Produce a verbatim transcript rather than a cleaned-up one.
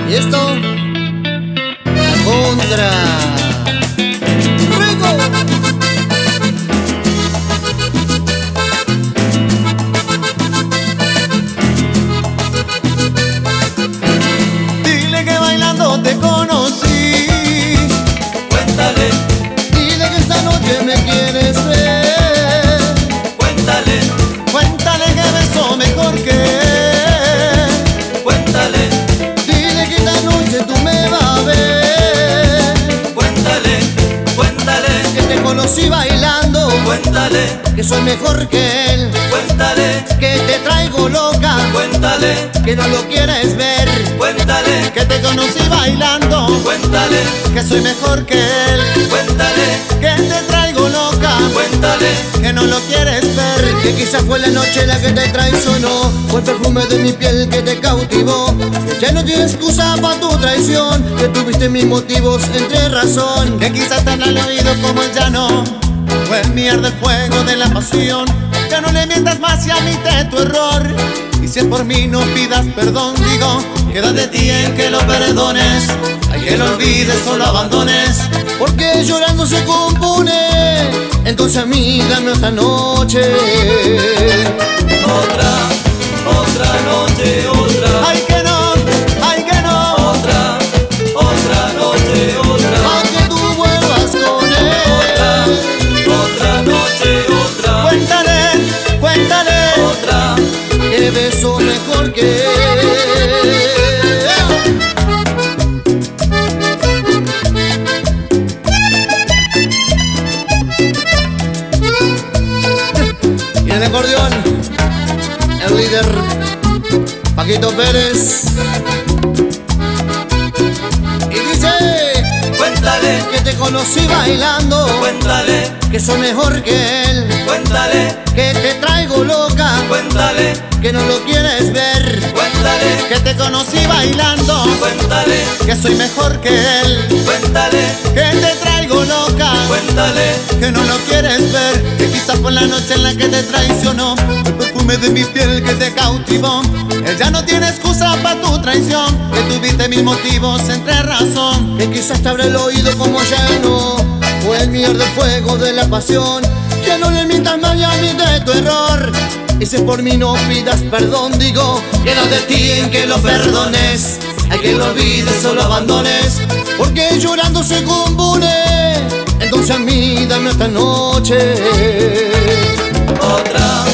Y esto, la contra. ¡Ruego! Dile que bailando te conocí. Cuéntale, Dile que esta noche me quieres ver. cuéntale, Cuéntale que beso mejor que él. cuéntale, Dile que esta noche tú me vas a ver. cuéntale, cuéntale, Que te conocí bailando, cuéntale, que soy mejor que él. cuéntale, Que te traigo loca, cuéntale, que no lo quieres ver. cuéntale, Que te conocí bailando, cuéntale, que soy mejor que él. cuéntale, Que te traigo loca, cuéntale, que no lo quieres ver. Que quizás fue la noche la que te traicionó, fue el perfume de mi piel que te cautivó. Que ya no tienes excusa para tu traición, que tuviste mis motivos entre razón. Que quizás te han oído como el llano, fue el mier del fuego de la pasión. Ya no le mientas más y admite tu error. Y si es por mí no pidas perdón, digo, queda de ti en que lo perdones. Hay que lo olvides o lo abandones. Porque llorando se compone, entonces amiga nuestra noche. otra, otra noche, otra, Ay que no, ay que no. otra, otra noche, otra, Aunque tú vuelvas con él, otra noche, otra, Cuéntale, cuéntale. otra, que beso mejor que él. Y el acordeón, el líder Paquito Pérez. Y dice cuéntale, que te conocí bailando, cuéntale, que soy mejor que él. cuéntale, Que te traigo loca, cuéntale, que no lo quieres ver. cuéntale, Que te conocí bailando, cuéntale, que soy mejor que él. cuéntale, Que te traigo loca, cuéntale, que no lo quieres ver. Que quizás fue la noche en la que te traicionó, el perfume de mi piel que te cautivó. Él ya no tiene excusa para tu traición, que tuviste mis motivos entre razón. Que quizás te abre el oído como lleno, o el mier del fuego de la pasión. Que no le mientas más ya ni de tu error. Y si por mí no pidas perdón, digo, queda de ti en que lo perdones. Hay que lo olvides o lo abandones. Porque llorando se compone, entonces a mí dame esta noche. otra,